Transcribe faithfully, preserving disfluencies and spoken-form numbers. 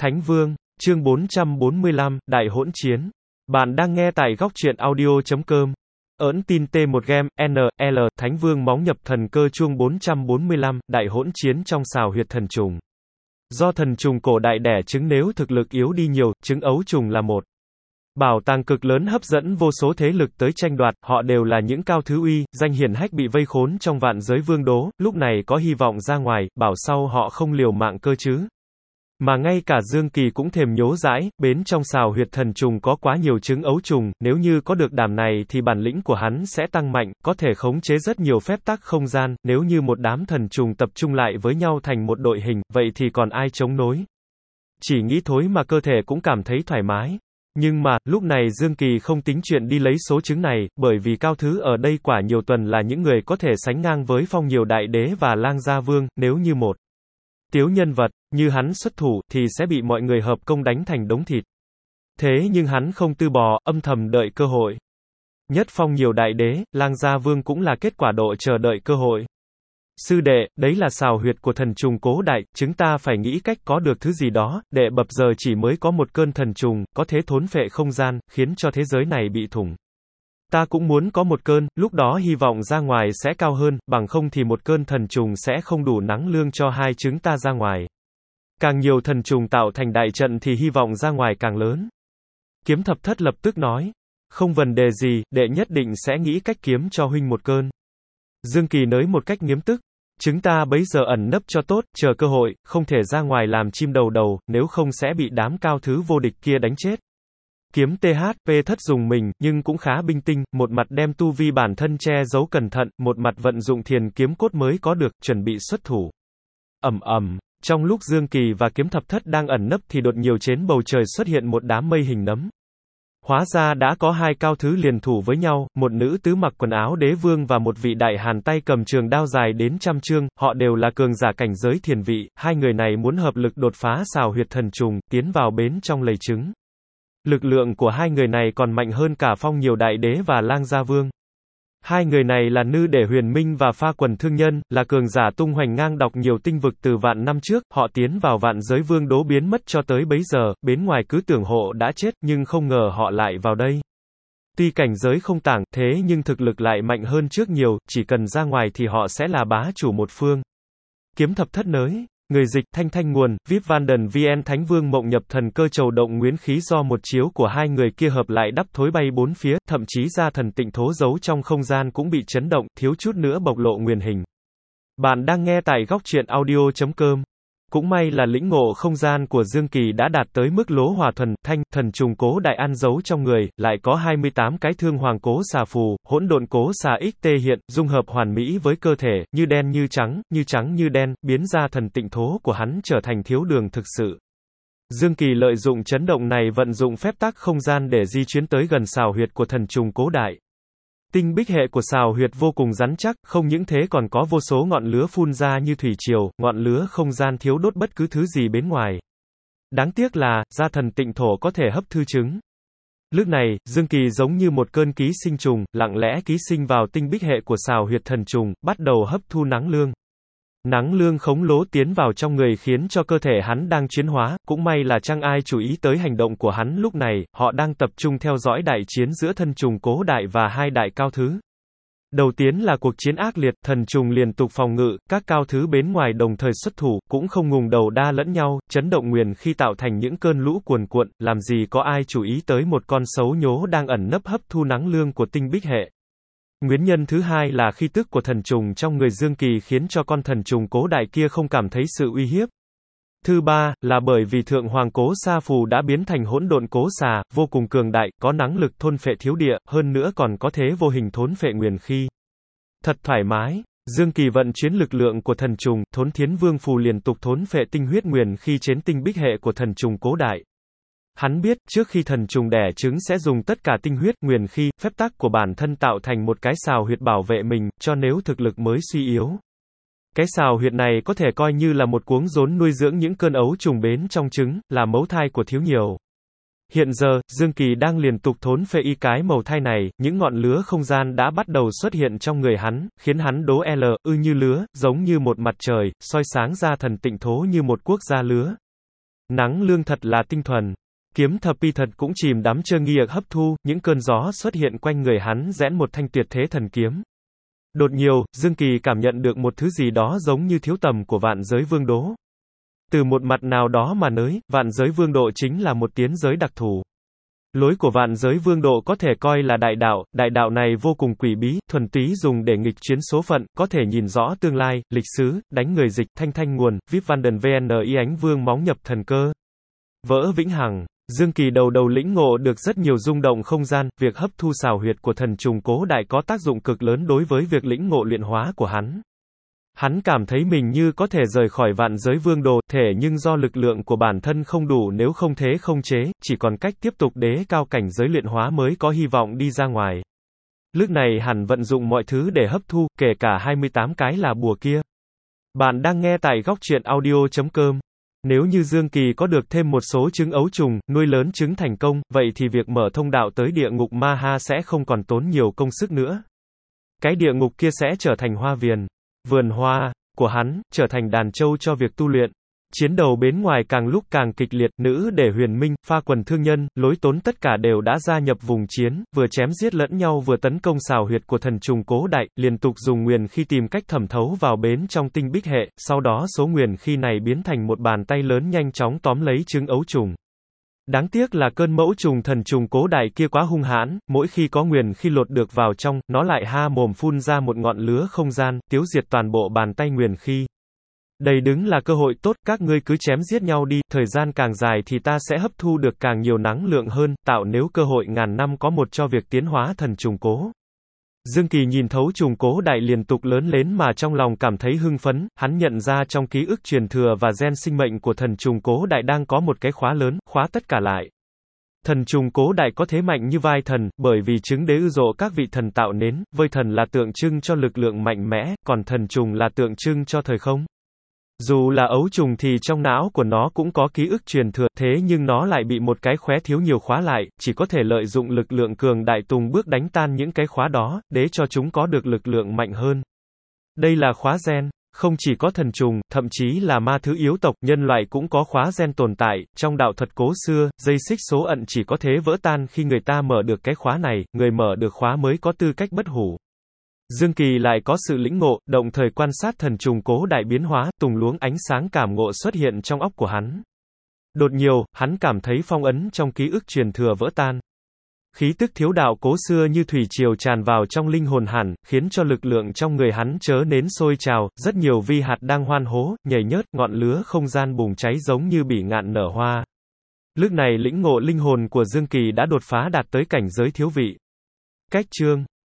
Thánh Vương, chương bốn trăm bốn mươi lăm, Đại hỗn chiến. Bạn đang nghe tại góc truyện audio chấm com. Ỡn tin T một Game, N L, Thánh Vương Máu Nhập Thần Cơ chương bốn trăm bốn mươi lăm, Đại hỗn chiến trong xào huyệt thần trùng. Do thần trùng cổ đại đẻ trứng, nếu thực lực yếu đi nhiều, trứng ấu trùng là một bảo tàng cực lớn hấp dẫn vô số thế lực tới tranh đoạt, họ đều là những cao thứ uy, danh hiển hách bị vây khốn trong vạn giới vương đố, lúc này có hy vọng ra ngoài, bảo sao họ không liều mạng cơ chứ. Mà ngay cả Dương Kỳ cũng thèm nhố dãi, bến trong xào huyệt thần trùng có quá nhiều trứng ấu trùng, nếu như có được đảm này thì bản lĩnh của hắn sẽ tăng mạnh, có thể khống chế rất nhiều phép tắc không gian, nếu như một đám thần trùng tập trung lại với nhau thành một đội hình, vậy thì còn ai chống nối. Chỉ nghĩ thôi mà cơ thể cũng cảm thấy thoải mái. Nhưng mà, lúc này Dương Kỳ không tính chuyện đi lấy số trứng này, bởi vì cao thứ ở đây quả nhiều tuần là những người có thể sánh ngang với Phong Nhiều Đại Đế và Lang Gia Vương, nếu như một tiểu nhân vật như hắn xuất thủ, thì sẽ bị mọi người hợp công đánh thành đống thịt. Thế nhưng hắn không từ bỏ, âm thầm đợi cơ hội. Nhất Phong Nhiều Đại Đế, Lang Gia Vương cũng là kết quả độ chờ đợi cơ hội. Sư đệ, đấy là xào huyệt của thần trùng cố đại, chúng ta phải nghĩ cách có được thứ gì đó, để bập giờ chỉ mới có một cơn thần trùng, có thể thốn phệ không gian, khiến cho thế giới này bị thủng. Ta cũng muốn có một cơn, lúc đó hy vọng ra ngoài sẽ cao hơn, bằng không thì một cơn thần trùng sẽ không đủ năng lượng cho hai chúng ta ra ngoài. Càng nhiều thần trùng tạo thành đại trận thì hy vọng ra ngoài càng lớn. Kiếm Thập Thất lập tức nói, không vấn đề gì, đệ nhất định sẽ nghĩ cách kiếm cho huynh một cơn. Dương Kỳ nới một cách nghiêm túc, chúng ta bấy giờ ẩn nấp cho tốt, chờ cơ hội, không thể ra ngoài làm chim đầu đầu, nếu không sẽ bị đám cao thứ vô địch kia đánh chết. Kiếm T H P Thất dùng mình, nhưng cũng khá binh tinh, một mặt đem tu vi bản thân che giấu cẩn thận, một mặt vận dụng thiền kiếm cốt mới có được, chuẩn bị xuất thủ. Ầm ầm, trong lúc Dương Kỳ và Kiếm Thập Thất đang ẩn nấp thì đột nhiên trên bầu trời xuất hiện một đám mây hình nấm. Hóa ra đã có hai cao thứ liền thủ với nhau, một nữ tứ mặc quần áo đế vương và một vị đại hàn tay cầm trường đao dài đến trăm trượng, họ đều là cường giả cảnh giới thiền vị, hai người này muốn hợp lực đột phá xào huyệt thần trùng, tiến vào bến trong lầy trứng. Lực lượng của hai người này còn mạnh hơn cả Phong Nhiều Đại Đế và Lang Gia Vương. Hai người này là Nữ Để Huyền Minh và Pha Quần Thương Nhân, là cường giả tung hoành ngang đọc nhiều tinh vực từ vạn năm trước, họ tiến vào vạn giới vương đố biến mất cho tới bấy giờ, bên ngoài cứ tưởng hộ đã chết, nhưng không ngờ họ lại vào đây. Tuy cảnh giới không tảng, thế nhưng thực lực lại mạnh hơn trước nhiều, chỉ cần ra ngoài thì họ sẽ là bá chủ một phương. Kiếm Thập Thất nới. Người dịch, Thanh Thanh nguồn, vê i pê Vanden vê en Thánh Vương Mộng Nhập Thần Cơ Chầu Động Nguyên Khí do một chiếu của hai người kia hợp lại đắp thối bay bốn phía, thậm chí ra thần tịnh thố giấu trong không gian cũng bị chấn động, thiếu chút nữa bộc lộ nguyên hình. Bạn đang nghe tại góc truyện audio chấm com. Cũng may là lĩnh ngộ không gian của Dương Kỳ đã đạt tới mức lỗ hỏa thuần, thanh, thần trùng cố đại ăn giấu trong người, lại có hai mươi tám cái thương hoàng cố xà phù, hỗn độn cố xà ích tê hiện, dung hợp hoàn mỹ với cơ thể, như đen như trắng, như trắng như đen, biến ra thần tịnh thố của hắn trở thành thiếu đường thực sự. Dương Kỳ lợi dụng chấn động này vận dụng phép tắc không gian để di chuyển tới gần xào huyệt của thần trùng cố đại. Tinh bích hệ của xào huyệt vô cùng rắn chắc, không những thế còn có vô số ngọn lửa phun ra như thủy triều, ngọn lửa không gian thiếu đốt bất cứ thứ gì bên ngoài. Đáng tiếc là, gia thần tịnh thổ có thể hấp thu trứng. Lúc này, Dương Kỳ giống như một cơn ký sinh trùng, lặng lẽ ký sinh vào tinh bích hệ của xào huyệt thần trùng, bắt đầu hấp thu năng lượng. Năng lượng khổng lồ tiến vào trong người khiến cho cơ thể hắn đang chuyển hóa, cũng may là chẳng ai chú ý tới hành động của hắn lúc này, họ đang tập trung theo dõi đại chiến giữa thân trùng cố đại và hai đại cao thứ. Đầu tiên là cuộc chiến ác liệt, thần trùng liên tục phòng ngự, các cao thứ bên ngoài đồng thời xuất thủ, cũng không ngùng đầu đa lẫn nhau, chấn động nguyền khi tạo thành những cơn lũ cuồn cuộn, làm gì có ai chú ý tới một con sấu nhố đang ẩn nấp hấp thu năng lượng của tinh bích hệ. Nguyên nhân thứ hai là khí tức của thần trùng trong người Dương Kỳ khiến cho con thần trùng cố đại kia không cảm thấy sự uy hiếp. Thứ ba, là bởi vì thượng hoàng cố sa phù đã biến thành hỗn độn cố xà, vô cùng cường đại, có năng lực thôn phệ thiếu địa, hơn nữa còn có thế vô hình thốn phệ nguyên khí. Thật thoải mái. Dương Kỳ vận chuyển lực lượng của thần trùng, Thốn Thiến Vương phù liên tục thốn phệ tinh huyết nguyên khí trên tinh bích hệ của thần trùng cố đại. Hắn biết, trước khi thần trùng đẻ trứng sẽ dùng tất cả tinh huyết, nguyên khí, phép tắc của bản thân tạo thành một cái xào huyệt bảo vệ mình, cho nếu thực lực mới suy yếu. Cái xào huyệt này có thể coi như là một cuống rốn nuôi dưỡng những cơn ấu trùng bến trong trứng, là mẫu thai của thiếu nhiều. Hiện giờ, Dương Kỳ đang liên tục thốn phệ y cái màu thai này, những ngọn lửa không gian đã bắt đầu xuất hiện trong người hắn, khiến hắn đố L, ư như lứa, giống như một mặt trời, soi sáng ra thần tịnh thố như một quốc gia lứa. Nắng lương thật là tinh thuần. Kiếm thập pi thật cũng chìm đắm chơ nghi hấp thu, những cơn gió xuất hiện quanh người hắn rẽn một thanh tuyệt thế thần kiếm. Đột nhiều, Dương Kỳ cảm nhận được một thứ gì đó giống như thiếu tầm của vạn giới vương đố. Từ một mặt nào đó mà nói, vạn giới vương độ chính là một tiến giới đặc thù. Lối của vạn giới vương độ có thể coi là đại đạo, đại đạo này vô cùng quỷ bí, thuần túy dùng để nghịch chuyến số phận, có thể nhìn rõ tương lai, lịch sử, đánh người dịch, thanh thanh nguồn, vip văn đần vni ánh vương móng nhập thần cơ. Vỡ vĩnh hằng. Dương Kỳ đầu đầu lĩnh ngộ được rất nhiều rung động không gian, việc hấp thu xào huyệt của thần trùng cố đại có tác dụng cực lớn đối với việc lĩnh ngộ luyện hóa của hắn. Hắn cảm thấy mình như có thể rời khỏi vạn giới vương đồ, thể nhưng do lực lượng của bản thân không đủ nếu không thế không chế, chỉ còn cách tiếp tục đế cao cảnh giới luyện hóa mới có hy vọng đi ra ngoài. Lúc này hẳn vận dụng mọi thứ để hấp thu, kể cả hai mươi tám cái là bùa kia. Bạn đang nghe tại góc truyện audio chấm com. Nếu như Dương Kỳ có được thêm một số trứng ấu trùng, nuôi lớn trứng thành công, vậy thì việc mở thông đạo tới địa ngục Ma Ha sẽ không còn tốn nhiều công sức nữa. Cái địa ngục kia sẽ trở thành hoa viền, vườn hoa của hắn, trở thành đàn trâu cho việc tu luyện. Chiến đầu bên ngoài càng lúc càng kịch liệt, nữ để huyền minh, pha quần thương nhân, lối tốn tất cả đều đã gia nhập vùng chiến, vừa chém giết lẫn nhau vừa tấn công xào huyệt của thần trùng cố đại, liên tục dùng nguyền khi tìm cách thẩm thấu vào bến trong tinh bích hệ, sau đó số nguyền khi này biến thành một bàn tay lớn nhanh chóng tóm lấy trứng ấu trùng. Đáng tiếc là cơn mẫu trùng thần trùng cố đại kia quá hung hãn, mỗi khi có nguyền khi lột được vào trong, nó lại ha mồm phun ra một ngọn lửa không gian, tiêu diệt toàn bộ bàn tay nguyền khi. Đây đứng là cơ hội tốt, các ngươi cứ chém giết nhau đi, thời gian càng dài thì ta sẽ hấp thu được càng nhiều năng lượng hơn, tạo nếu cơ hội ngàn năm có một cho việc tiến hóa thần trùng cố. Dương Kỳ nhìn thấu trùng cố đại liên tục lớn lên mà trong lòng cảm thấy hưng phấn, hắn nhận ra trong ký ức truyền thừa và gen sinh mệnh của thần trùng cố đại đang có một cái khóa lớn, khóa tất cả lại. Thần trùng cố đại có thế mạnh như vai thần, bởi vì trứng đế ư dộ các vị thần tạo nên, vơi thần là tượng trưng cho lực lượng mạnh mẽ, còn thần trùng là tượng trưng cho thời không. Dù là ấu trùng thì trong não của nó cũng có ký ức truyền thừa, thế nhưng nó lại bị một cái khóe thiếu nhiều khóa lại, chỉ có thể lợi dụng lực lượng cường đại tùng bước đánh tan những cái khóa đó, để cho chúng có được lực lượng mạnh hơn. Đây là khóa gen. Không chỉ có thần trùng, thậm chí là ma thứ yếu tộc, nhân loại cũng có khóa gen tồn tại, trong đạo thuật cố xưa, dây xích số ẩn chỉ có thế vỡ tan khi người ta mở được cái khóa này, người mở được khóa mới có tư cách bất hủ. Dương Kỳ lại có sự lĩnh ngộ, đồng thời quan sát thần trùng cố đại biến hóa, tùng luống ánh sáng cảm ngộ xuất hiện trong óc của hắn. Đột nhiều, hắn cảm thấy phong ấn trong ký ức truyền thừa vỡ tan. Khí tức thiếu đạo cố xưa như thủy triều tràn vào trong linh hồn hẳn, khiến cho lực lượng trong người hắn chớ nến sôi trào, rất nhiều vi hạt đang hoan hố, nhảy nhớt, ngọn lửa không gian bùng cháy giống như bỉ ngạn nở hoa. Lúc này lĩnh ngộ linh hồn của Dương Kỳ đã đột phá đạt tới cảnh giới thiếu vị. Cách chương